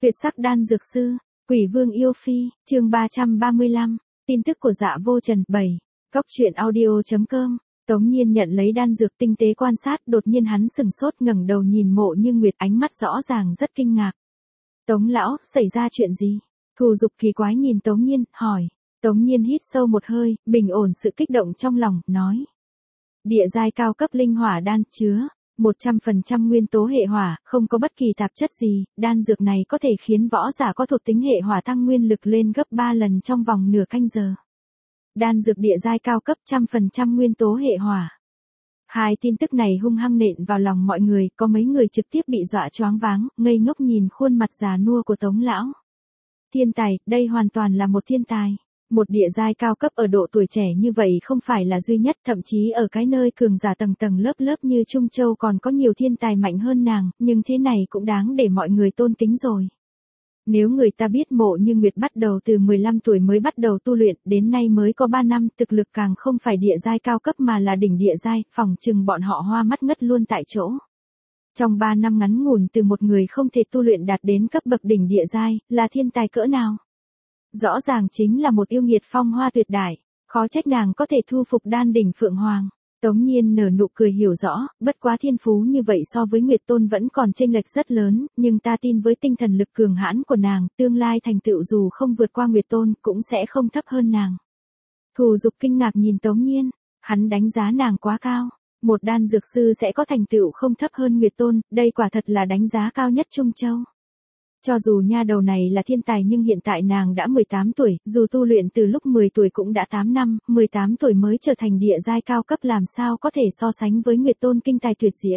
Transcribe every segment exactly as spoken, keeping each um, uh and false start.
Tuyệt sắc đan dược sư, Quỷ Vương yêu phi, chương ba trăm ba mươi lăm, tin tức của Dạ Vô Trần. bảy. Góc truyện audio chấm com. Tống Nhiên nhận lấy đan dược tinh tế quan sát, đột nhiên hắn sừng sốt ngẩng đầu nhìn Mộ Như Nguyệt, ánh mắt rõ ràng rất kinh ngạc. Tống lão, xảy ra chuyện gì? Thù Dục kỳ quái nhìn Tống Nhiên, hỏi. Tống Nhiên hít sâu một hơi, bình ổn sự kích động trong lòng, nói. Địa giai cao cấp linh hỏa đan chứa một trăm phần trăm nguyên tố hệ hỏa, không có bất kỳ tạp chất gì, đan dược này có thể khiến võ giả có thuộc tính hệ hỏa tăng nguyên lực lên gấp ba lần trong vòng nửa canh giờ. Đan dược địa giai cao cấp một trăm phần trăm nguyên tố hệ hỏa. Hai tin tức này hung hăng nện vào lòng mọi người, có mấy người trực tiếp bị dọa choáng váng, ngây ngốc nhìn khuôn mặt già nua của Tống lão. Thiên tài, đây hoàn toàn là một thiên tài. Một địa giai cao cấp ở độ tuổi trẻ như vậy không phải là duy nhất, thậm chí ở cái nơi cường giả tầng tầng lớp lớp như Trung Châu còn có nhiều thiên tài mạnh hơn nàng, nhưng thế này cũng đáng để mọi người tôn kính rồi. Nếu người ta biết Mộ Như Nguyệt bắt đầu từ mười lăm tuổi mới bắt đầu tu luyện, đến nay mới có ba năm, thực lực càng không phải địa giai cao cấp mà là đỉnh địa giai, phỏng chừng bọn họ hoa mắt ngất luôn tại chỗ. Trong ba năm ngắn ngủn từ một người không thể tu luyện đạt đến cấp bậc đỉnh địa giai, là thiên tài cỡ nào? Rõ ràng chính là một yêu nghiệt phong hoa tuyệt đại, khó trách nàng có thể thu phục đan đỉnh Phượng Hoàng. Tống Nhiên nở nụ cười hiểu rõ, bất quá thiên phú như vậy so với Nguyệt Tôn vẫn còn chênh lệch rất lớn, nhưng ta tin với tinh thần lực cường hãn của nàng, tương lai thành tựu dù không vượt qua Nguyệt Tôn, cũng sẽ không thấp hơn nàng. Thù Dục kinh ngạc nhìn Tống Nhiên, hắn đánh giá nàng quá cao, một đan dược sư sẽ có thành tựu không thấp hơn Nguyệt Tôn, đây quả thật là đánh giá cao nhất Trung Châu. Cho dù nha đầu này là thiên tài nhưng hiện tại nàng đã mười tám tuổi, dù tu luyện từ lúc mười tuổi cũng đã tám năm, mười tám tuổi mới trở thành địa giai cao cấp, làm sao có thể so sánh với Nguyệt Tôn kinh tài tuyệt diễm.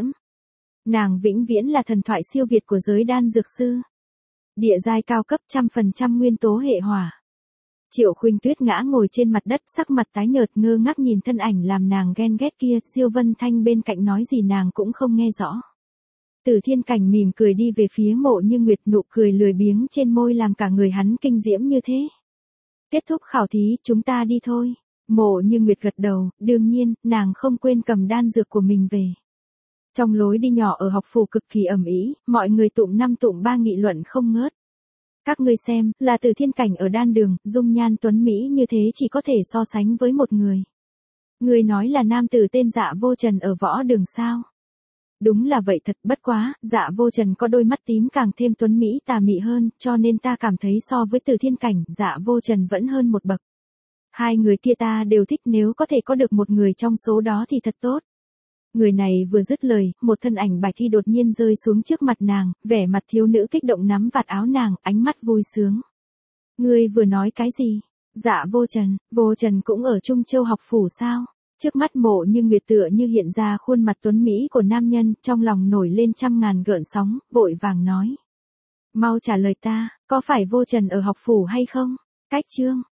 Nàng vĩnh viễn là thần thoại siêu việt của giới đan dược sư. Địa giai cao cấp một trăm phần trăm nguyên tố hệ hỏa. Triệu Khuynh Tuyết ngã ngồi trên mặt đất, sắc mặt tái nhợt ngơ ngác nhìn thân ảnh làm nàng ghen ghét kia, Diêu Vân Thanh bên cạnh nói gì nàng cũng không nghe rõ. Từ Thiên Cảnh mỉm cười đi về phía Mộ Như Nguyệt, nụ cười lười biếng trên môi làm cả người hắn kinh diễm như thế. Kết thúc khảo thí, chúng ta đi thôi. Mộ Như Nguyệt gật đầu, đương nhiên, nàng không quên cầm đan dược của mình về. Trong lối đi nhỏ ở học phủ cực kỳ ầm ĩ, mọi người tụm năm tụm ba nghị luận không ngớt. Các ngươi xem, là Từ Thiên Cảnh ở đan đường, dung nhan tuấn mỹ như thế chỉ có thể so sánh với một người. Người nói là nam tử tên Dạ Vô Trần ở võ đường sao? Đúng là vậy thật, bất quá, Dạ Vô Trần có đôi mắt tím càng thêm tuấn mỹ tà mị hơn, cho nên ta cảm thấy so với Từ Thiên Cảnh, Dạ Vô Trần vẫn hơn một bậc. Hai người kia ta đều thích, nếu có thể có được một người trong số đó thì thật tốt. Người này vừa dứt lời, một thân ảnh bạch thi đột nhiên rơi xuống trước mặt nàng, vẻ mặt thiếu nữ kích động nắm vạt áo nàng, ánh mắt vui sướng. Ngươi vừa nói cái gì? Dạ Vô Trần, Vô Trần cũng ở Trung Châu học phủ sao? Trước mắt Mộ Như Nguyệt tựa như hiện ra khuôn mặt tuấn mỹ của nam nhân, trong lòng nổi lên trăm ngàn gợn sóng, vội vàng nói. Mau trả lời ta, có phải Vô Trần ở học phủ hay không? Cách chương.